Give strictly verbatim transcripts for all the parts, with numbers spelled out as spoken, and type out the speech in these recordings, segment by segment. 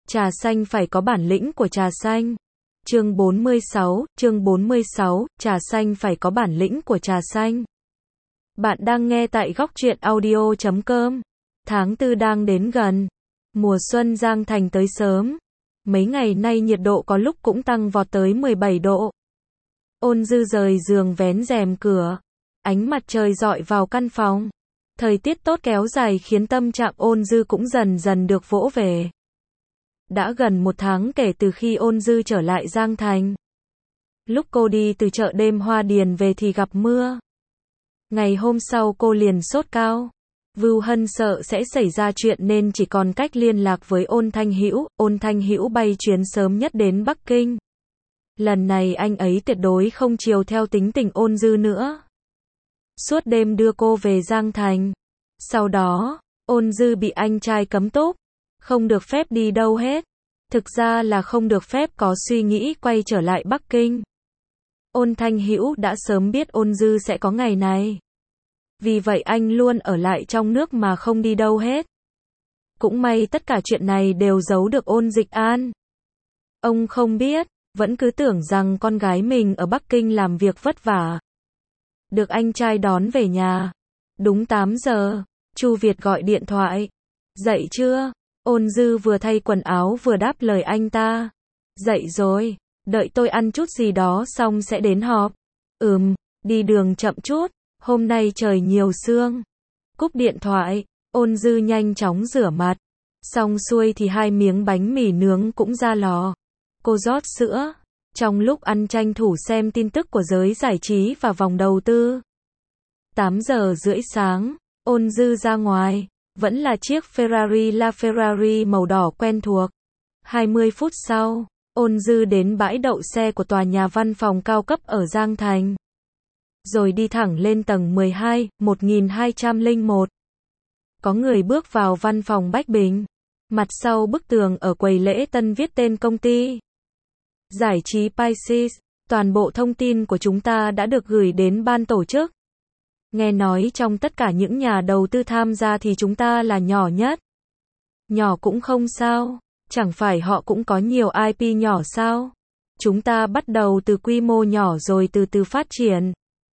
Trà xanh phải có bản lĩnh của trà xanh. Chương bốn mươi sáu, chương bốn mươi sáu, trà xanh phải có bản lĩnh của trà xanh. Bạn đang nghe tại góc truyện audio chấm com. Tháng tư đang đến gần. Mùa xuân Giang Thành tới sớm. Mấy ngày nay nhiệt độ có lúc cũng tăng vọt tới mười bảy độ. Ôn Dư rời giường vén rèm cửa. Ánh mặt trời rọi vào căn phòng. Thời tiết tốt kéo dài khiến tâm trạng Ôn Dư cũng dần dần được vỗ về. Đã gần một tháng kể từ khi Ôn Dư trở lại Giang Thành. Lúc cô đi từ chợ đêm Hoa Điền về thì gặp mưa. Ngày hôm sau cô liền sốt cao. Vưu Hân sợ sẽ xảy ra chuyện nên chỉ còn cách liên lạc với Ôn Thanh Hữu. Ôn Thanh Hữu bay chuyến sớm nhất đến Bắc Kinh. Lần này anh ấy tuyệt đối không chiều theo tính tình Ôn Dư nữa. Suốt đêm đưa cô về Giang Thành. Sau đó, Ôn Dư bị anh trai cấm túc. Không được phép đi đâu hết. Thực ra là không được phép có suy nghĩ quay trở lại Bắc Kinh. Ôn Thanh Hữu đã sớm biết Ôn Dư sẽ có ngày này. Vì vậy anh luôn ở lại trong nước mà không đi đâu hết. Cũng may tất cả chuyện này đều giấu được Ôn Dịch An. Ông không biết, vẫn cứ tưởng rằng con gái mình ở Bắc Kinh làm việc vất vả. Được anh trai đón về nhà. Đúng tám giờ, Chu Việt gọi điện thoại. Dậy chưa? Ôn Dư vừa thay quần áo vừa đáp lời anh ta. Dậy rồi, đợi tôi ăn chút gì đó xong sẽ đến họp. Ừm, đi đường chậm chút, hôm nay trời nhiều sương. Cúp điện thoại, Ôn Dư nhanh chóng rửa mặt. Xong xuôi thì hai miếng bánh mì nướng cũng ra lò. Cô rót sữa. Trong lúc ăn tranh thủ xem tin tức của giới giải trí và vòng đầu tư. tám giờ rưỡi sáng, Ôn Dư ra ngoài. Vẫn là chiếc Ferrari LaFerrari màu đỏ quen thuộc. hai mươi phút sau, Ôn Dư đến bãi đậu xe của tòa nhà văn phòng cao cấp ở Giang Thành. Rồi đi thẳng lên tầng mười hai, một nghìn hai trăm lẻ một. Có người bước vào văn phòng Bách Bình. Mặt sau bức tường ở quầy lễ tân viết tên công ty. Giải trí Pisces, toàn bộ thông tin của chúng ta đã được gửi đến ban tổ chức. Nghe nói trong tất cả những nhà đầu tư tham gia thì chúng ta là nhỏ nhất. Nhỏ cũng không sao, chẳng phải họ cũng có nhiều i pê nhỏ sao? Chúng ta bắt đầu từ quy mô nhỏ rồi từ từ phát triển.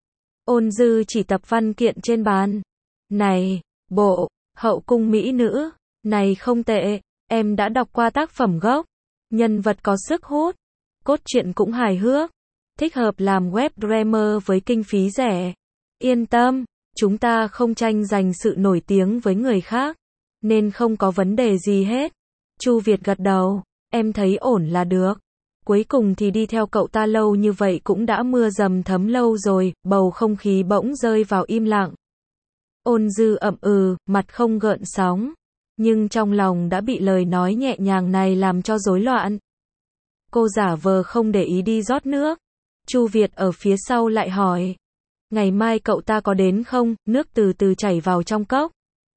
Ôn Dư chỉ tập văn kiện trên bàn. Này, bộ, hậu cung mỹ nữ, này không tệ, em đã đọc qua tác phẩm gốc. Nhân vật có sức hút, cốt truyện cũng hài hước, thích hợp làm web drama với kinh phí rẻ. Yên tâm, chúng ta không tranh giành sự nổi tiếng với người khác, nên không có vấn đề gì hết. Chu Việt gật đầu, em thấy ổn là được. Cuối cùng thì đi theo cậu ta lâu như vậy cũng đã mưa dầm thấm lâu rồi, bầu không khí bỗng rơi vào im lặng. Ôn Dư ậm ừ, mặt không gợn sóng, nhưng trong lòng đã bị lời nói nhẹ nhàng này làm cho rối loạn. Cô giả vờ không để ý đi rót nước. Chu Việt ở phía sau lại hỏi. Ngày mai cậu ta có đến không? Nước từ từ chảy vào trong cốc.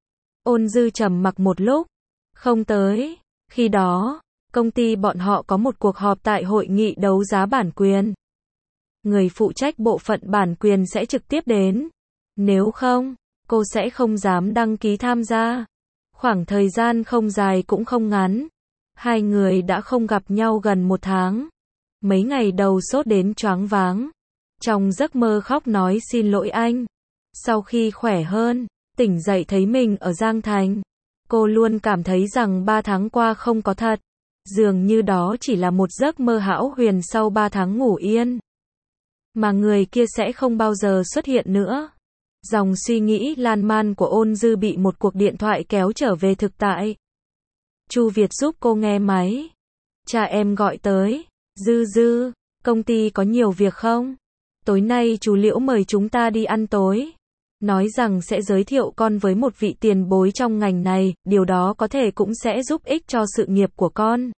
Ôn Dư trầm mặc một lúc. Không tới. Khi đó, công ty bọn họ có một cuộc họp tại hội nghị đấu giá bản quyền. Người phụ trách bộ phận bản quyền sẽ trực tiếp đến. Nếu không, cô sẽ không dám đăng ký tham gia. Khoảng thời gian không dài cũng không ngắn. Hai người đã không gặp nhau gần một tháng. Mấy ngày đầu sốt đến choáng váng. Trong giấc mơ khóc nói xin lỗi anh. Sau khi khỏe hơn, tỉnh dậy thấy mình ở Giang Thành. Cô luôn cảm thấy rằng ba tháng qua không có thật. Dường như đó chỉ là một giấc mơ hão huyền sau ba tháng ngủ yên. Mà người kia sẽ không bao giờ xuất hiện nữa. Dòng suy nghĩ lan man của Ôn Dư bị một cuộc điện thoại kéo trở về thực tại. Chu Việt giúp cô nghe máy. Cha em gọi tới. Dư Dư, công ty có nhiều việc không? Tối nay chú Liễu mời chúng ta đi ăn tối. Nói rằng sẽ giới thiệu con với một vị tiền bối trong ngành này, điều đó có thể cũng sẽ giúp ích cho sự nghiệp của con.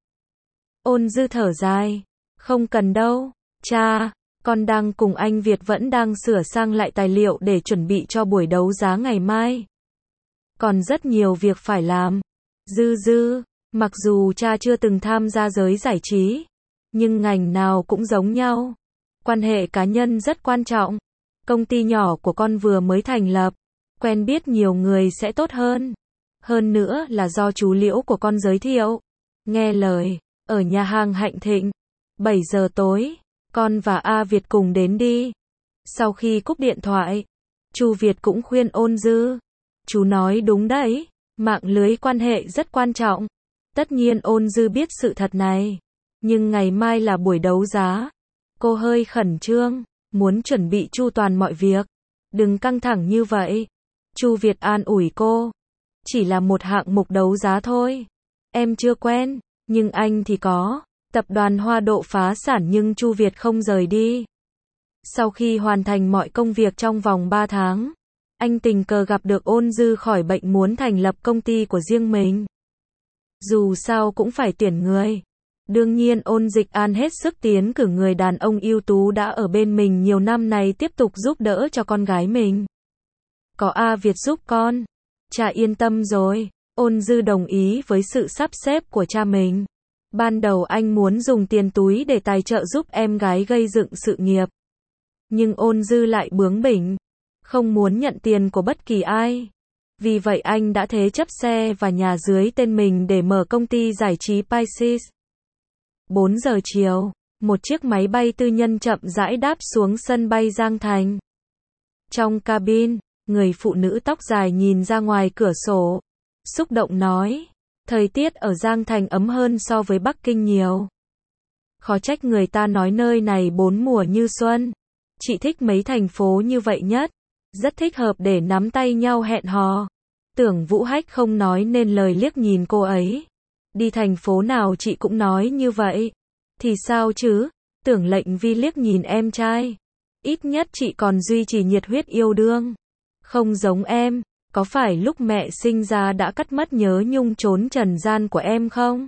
Ôn Dư thở dài. Không cần đâu, cha, con đang cùng anh Việt vẫn đang sửa sang lại tài liệu để chuẩn bị cho buổi đấu giá ngày mai. Còn rất nhiều việc phải làm. Dư Dư, mặc dù cha chưa từng tham gia giới giải trí, nhưng ngành nào cũng giống nhau. Quan hệ cá nhân rất quan trọng. Công ty nhỏ của con vừa mới thành lập, quen biết nhiều người sẽ tốt hơn. Hơn nữa là do chú Liễu của con giới thiệu. Nghe lời, ở nhà hàng Hạnh Thịnh. bảy giờ tối, con và A Việt cùng đến đi. Sau khi cúp điện thoại, Chu Việt cũng khuyên Ôn Dư. Chú nói đúng đấy, mạng lưới quan hệ rất quan trọng. Tất nhiên Ôn Dư biết sự thật này. Nhưng ngày mai là buổi đấu giá. Cô hơi khẩn trương, muốn chuẩn bị chu toàn mọi việc. Đừng căng thẳng như vậy. Chu Việt an ủi cô. Chỉ là một hạng mục đấu giá thôi. Em chưa quen, nhưng anh thì có. Tập đoàn Hoa Độ phá sản nhưng Chu Việt không rời đi. Sau khi hoàn thành mọi công việc trong vòng ba tháng, anh tình cờ gặp được Ôn Dư khỏi bệnh muốn thành lập công ty của riêng mình. Dù sao cũng phải tuyển người. Đương nhiên Ôn Dịch An hết sức tiến cử người đàn ông ưu tú đã ở bên mình nhiều năm này tiếp tục giúp đỡ cho con gái mình. Có A Việt giúp con, cha yên tâm rồi. Ôn Dư đồng ý với sự sắp xếp của cha mình. Ban đầu anh muốn dùng tiền túi để tài trợ giúp em gái gây dựng sự nghiệp. Nhưng Ôn Dư lại bướng bỉnh, không muốn nhận tiền của bất kỳ ai. Vì vậy anh đã thế chấp xe và nhà dưới tên mình để mở công ty giải trí Pisces. bốn giờ chiều, một chiếc máy bay tư nhân chậm rãi đáp xuống sân bay Giang Thành. Trong cabin, người phụ nữ tóc dài nhìn ra ngoài cửa sổ, xúc động nói, thời tiết ở Giang Thành ấm hơn so với Bắc Kinh nhiều. Khó trách người ta nói nơi này bốn mùa như xuân. Chị thích mấy thành phố như vậy nhất, rất thích hợp để nắm tay nhau hẹn hò. Tưởng Vũ Hách không nói nên lời liếc nhìn cô ấy. Đi thành phố nào chị cũng nói như vậy. Thì sao chứ? Tưởng Lệnh Vi liếc nhìn em trai. Ít nhất chị còn duy trì nhiệt huyết yêu đương. Không giống em, có phải lúc mẹ sinh ra đã cắt mất nhớ nhung trốn trần gian của em không?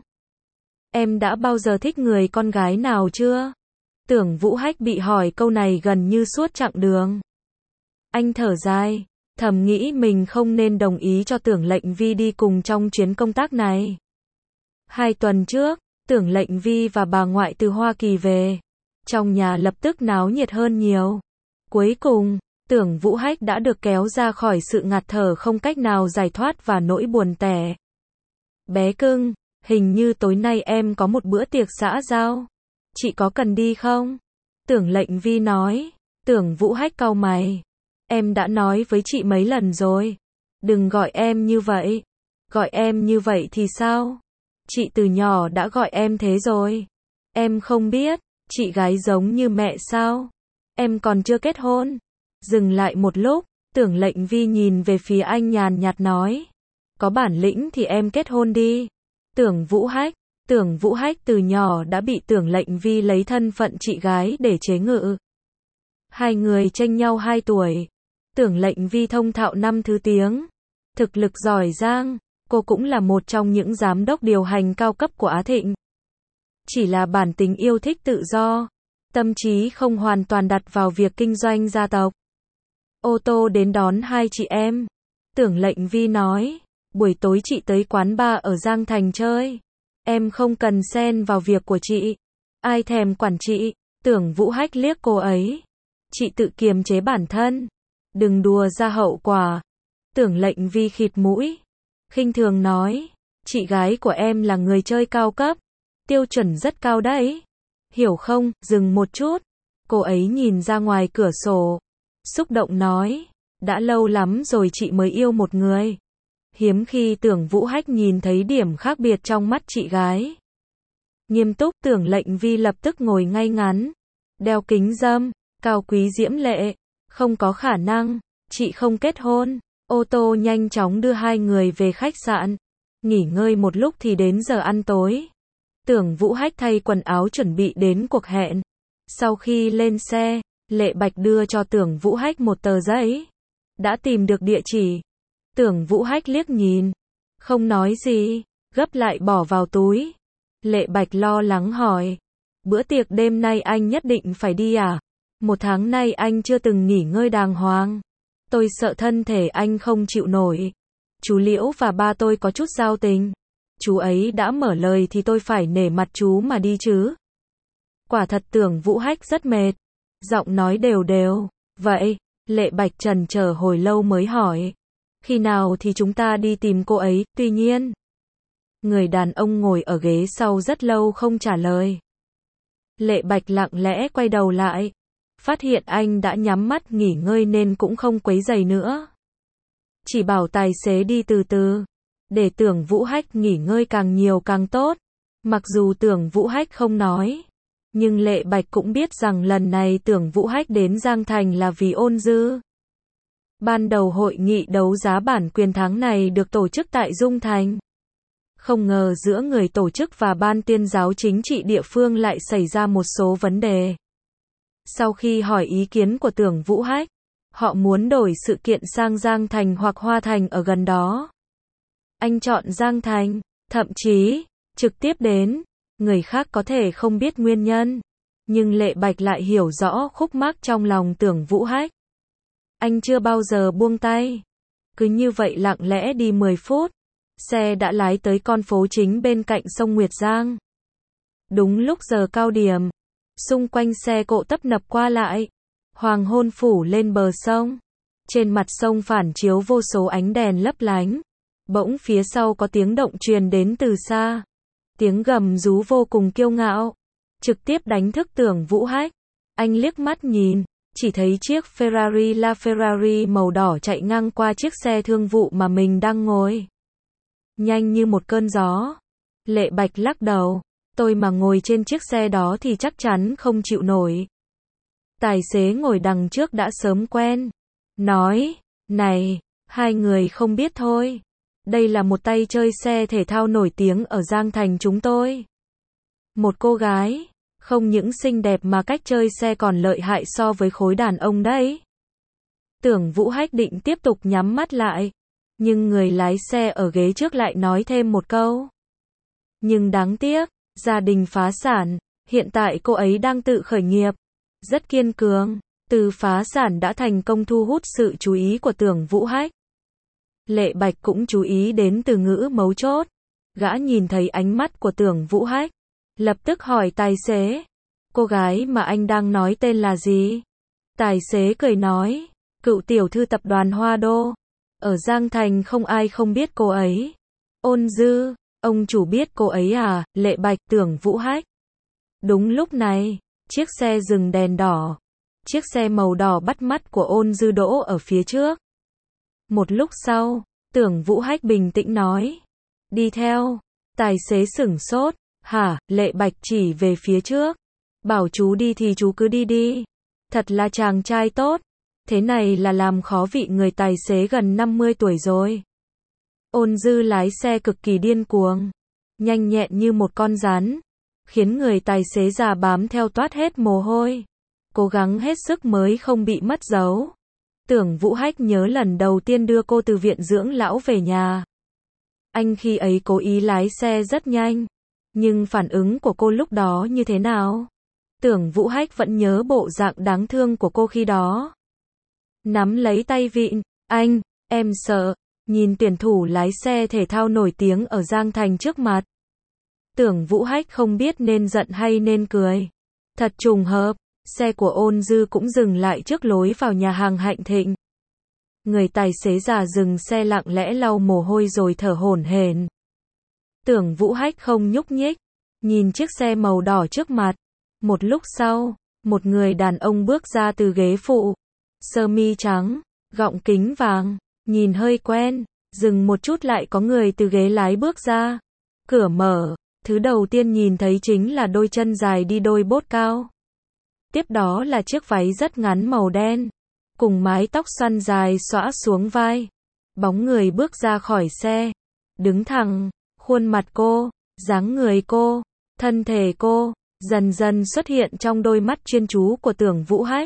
Em đã bao giờ thích người con gái nào chưa? Tưởng Vũ Hách bị hỏi câu này gần như suốt chặng đường. Anh thở dài, thầm nghĩ mình không nên đồng ý cho Tưởng Lệnh Vi đi cùng trong chuyến công tác này. Hai tuần trước, Tưởng Lệnh Vi và bà ngoại từ Hoa Kỳ về. Trong nhà lập tức náo nhiệt hơn nhiều. Cuối cùng, Tưởng Vũ Hách đã được kéo ra khỏi sự ngạt thở không cách nào giải thoát và nỗi buồn tẻ. Bé cưng, hình như tối nay em có một bữa tiệc xã giao. Chị có cần đi không? Tưởng Lệnh Vi nói. Tưởng Vũ Hách cau mày. Em đã nói với chị mấy lần rồi. Đừng gọi em như vậy. Gọi em như vậy thì sao? Chị từ nhỏ đã gọi em thế rồi. Em không biết, chị gái giống như mẹ sao? Em còn chưa kết hôn. Dừng lại một lúc, Tưởng Lệnh Vi nhìn về phía anh nhàn nhạt nói. Có bản lĩnh thì em kết hôn đi. Tưởng Vũ Hách. Tưởng Vũ Hách từ nhỏ đã bị Tưởng Lệnh Vi lấy thân phận chị gái để chế ngự. Hai người chênh nhau hai tuổi. Tưởng Lệnh Vi thông thạo năm thứ tiếng. Thực lực giỏi giang, cô cũng là một trong những giám đốc điều hành cao cấp của Á Thịnh. Chỉ là bản tính yêu thích tự do, tâm trí không hoàn toàn đặt vào việc kinh doanh gia tộc. Ô tô đến đón hai chị em. Tưởng Lệnh Vi nói, buổi tối chị tới quán bar ở Giang Thành chơi. Em không cần xen vào việc của chị. Ai thèm quản chị. Tưởng Vũ Hách liếc cô ấy. Chị tự kiềm chế bản thân. Đừng đùa ra hậu quả. Tưởng Lệnh Vi khịt mũi. Khinh thường nói. Chị gái của em là người chơi cao cấp. Tiêu chuẩn rất cao đấy. Hiểu không? Dừng một chút. Cô ấy nhìn ra ngoài cửa sổ. Xúc động nói. Đã lâu lắm rồi chị mới yêu một người. Hiếm khi Tưởng Vũ Hách nhìn thấy điểm khác biệt trong mắt chị gái. Nghiêm túc Tưởng Lệnh Vi lập tức ngồi ngay ngắn. Đeo kính râm, cao quý diễm lệ. Không có khả năng, chị không kết hôn. Ô tô nhanh chóng đưa hai người về khách sạn. Nghỉ ngơi một lúc thì đến giờ ăn tối. Tưởng Vũ Hách thay quần áo chuẩn bị đến cuộc hẹn. Sau khi lên xe, Lệ Bạch đưa cho Tưởng Vũ Hách một tờ giấy. Đã tìm được địa chỉ. Tưởng Vũ Hách liếc nhìn. Không nói gì, gấp lại bỏ vào túi. Lệ Bạch lo lắng hỏi. Bữa tiệc đêm nay anh nhất định phải đi à? Một tháng nay anh chưa từng nghỉ ngơi đàng hoàng. Tôi sợ thân thể anh không chịu nổi. Chú Liễu và ba tôi có chút giao tình. Chú ấy đã mở lời thì tôi phải nể mặt chú mà đi chứ. Quả thật Tưởng Vũ Hách rất mệt. Giọng nói đều đều. Vậy, Lệ Bạch trần chờ hồi lâu mới hỏi. Khi nào thì chúng ta đi tìm cô ấy, tuy nhiên. Người đàn ông ngồi ở ghế sau rất lâu không trả lời. Lệ Bạch lặng lẽ quay đầu lại, phát hiện anh đã nhắm mắt nghỉ ngơi nên cũng không quấy rầy nữa. Chỉ bảo tài xế đi từ từ, để Tưởng Vũ Hách nghỉ ngơi càng nhiều càng tốt. Mặc dù Tưởng Vũ Hách không nói, nhưng Lệ Bạch cũng biết rằng lần này Tưởng Vũ Hách đến Giang Thành là vì Ôn Dư. Ban đầu hội nghị đấu giá bản quyền tháng này được tổ chức tại Dung Thành. Không ngờ giữa người tổ chức và ban tuyên giáo chính trị địa phương lại xảy ra một số vấn đề. Sau khi hỏi ý kiến của Tưởng Vũ Hách, họ muốn đổi sự kiện sang Giang Thành hoặc Hoa Thành ở gần đó. Anh chọn Giang Thành, thậm chí trực tiếp đến. Người khác có thể không biết nguyên nhân, nhưng Lệ Bạch lại hiểu rõ khúc mắc trong lòng Tưởng Vũ Hách. Anh chưa bao giờ buông tay. Cứ như vậy lặng lẽ đi mười phút, xe đã lái tới con phố chính bên cạnh sông Nguyệt Giang. Đúng lúc giờ cao điểm, xung quanh xe cộ tấp nập qua lại. Hoàng hôn phủ lên bờ sông. Trên mặt sông phản chiếu vô số ánh đèn lấp lánh. Bỗng phía sau có tiếng động truyền đến từ xa. Tiếng gầm rú vô cùng kiêu ngạo, trực tiếp đánh thức Tưởng Vũ Hách. Anh liếc mắt nhìn, chỉ thấy chiếc Ferrari LaFerrari màu đỏ chạy ngang qua chiếc xe thương vụ mà mình đang ngồi. Nhanh như một cơn gió. Lệ Bạch lắc đầu, tôi mà ngồi trên chiếc xe đó thì chắc chắn không chịu nổi. Tài xế ngồi đằng trước đã sớm quen. Nói, này, hai người không biết thôi. Đây là một tay chơi xe thể thao nổi tiếng ở Giang Thành chúng tôi. Một cô gái, không những xinh đẹp mà cách chơi xe còn lợi hại so với khối đàn ông đấy. Tưởng Vũ Hách định tiếp tục nhắm mắt lại, nhưng người lái xe ở ghế trước lại nói thêm một câu. Nhưng đáng tiếc, gia đình phá sản, hiện tại cô ấy đang tự khởi nghiệp, rất kiên cường, từ phá sản đã thành công thu hút sự chú ý của Tưởng Vũ Hách. Lệ Bạch cũng chú ý đến từ ngữ mấu chốt. Gã nhìn thấy ánh mắt của Tưởng Vũ Hách, lập tức hỏi tài xế, cô gái mà anh đang nói tên là gì? Tài xế cười nói, cựu tiểu thư tập đoàn Hoa Đô. Ở Giang Thành không ai không biết cô ấy. Ôn Dư, ông chủ biết cô ấy à? Lệ Bạch, Tưởng Vũ Hách. Đúng lúc này, chiếc xe dừng đèn đỏ. Chiếc xe màu đỏ bắt mắt của Ôn Dư đỗ ở phía trước. Một lúc sau, Tưởng Vũ Hách bình tĩnh nói, đi theo. Tài xế sửng sốt, hả? Lệ Bạch chỉ về phía trước, bảo chú đi thì chú cứ đi đi. Thật là chàng trai tốt. Thế này là làm khó vị người tài xế gần năm mươi tuổi rồi. Ôn Dư lái xe cực kỳ điên cuồng, nhanh nhẹn như một con rắn, khiến người tài xế già bám theo toát hết mồ hôi, cố gắng hết sức mới không bị mất dấu. Tưởng Vũ Hách nhớ lần đầu tiên đưa cô từ viện dưỡng lão về nhà. Anh khi ấy cố ý lái xe rất nhanh, nhưng phản ứng của cô lúc đó như thế nào? Tưởng Vũ Hách vẫn nhớ bộ dạng đáng thương của cô khi đó. Nắm lấy tay vịn, anh, em sợ, nhìn tuyển thủ lái xe thể thao nổi tiếng ở Giang Thành trước mặt. Tưởng Vũ Hách không biết nên giận hay nên cười. Thật trùng hợp, xe của Ôn Dư cũng dừng lại trước lối vào nhà hàng Hạnh Thịnh. Người tài xế già dừng xe lặng lẽ lau mồ hôi rồi thở hổn hển. Tưởng Vũ Hách không nhúc nhích, nhìn chiếc xe màu đỏ trước mặt. Một lúc sau, một người đàn ông bước ra từ ghế phụ. Sơ mi trắng, gọng kính vàng, nhìn hơi quen, dừng một chút lại có người từ ghế lái bước ra. Cửa mở, thứ đầu tiên nhìn thấy chính là đôi chân dài đi đôi bốt cao. Tiếp đó là chiếc váy rất ngắn màu đen, cùng mái tóc xoăn dài xõa xuống vai. Bóng người bước ra khỏi xe, đứng thẳng, khuôn mặt cô, dáng người cô, thân thể cô, dần dần xuất hiện trong đôi mắt chuyên chú của Tưởng Vũ Hách.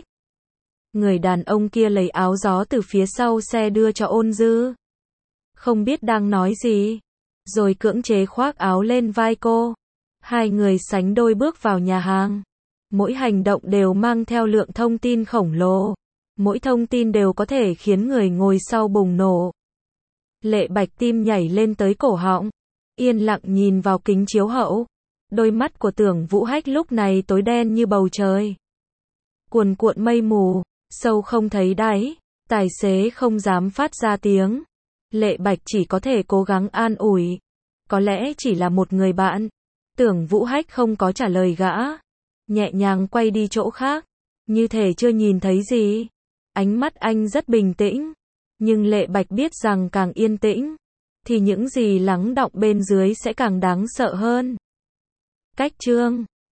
Người đàn ông kia lấy áo gió từ phía sau xe đưa cho Ôn Dư. Không biết đang nói gì, rồi cưỡng chế khoác áo lên vai cô. Hai người sánh đôi bước vào nhà hàng. Mỗi hành động đều mang theo lượng thông tin khổng lồ. Mỗi thông tin đều có thể khiến người ngồi sau bùng nổ. Lệ Bạch tim nhảy lên tới cổ họng, yên lặng nhìn vào kính chiếu hậu. Đôi mắt của Tưởng Vũ Hách lúc này tối đen như bầu trời. Cuồn cuộn mây mù, sâu không thấy đáy, tài xế không dám phát ra tiếng. Lệ Bạch chỉ có thể cố gắng an ủi. Có lẽ chỉ là một người bạn. Tưởng Vũ Hách không có trả lời gã. Nhẹ nhàng quay đi chỗ khác. Như thể chưa nhìn thấy gì. Ánh mắt anh rất bình tĩnh. Nhưng Lệ Bạch biết rằng càng yên tĩnh, thì những gì lắng đọng bên dưới sẽ càng đáng sợ hơn. Cách chương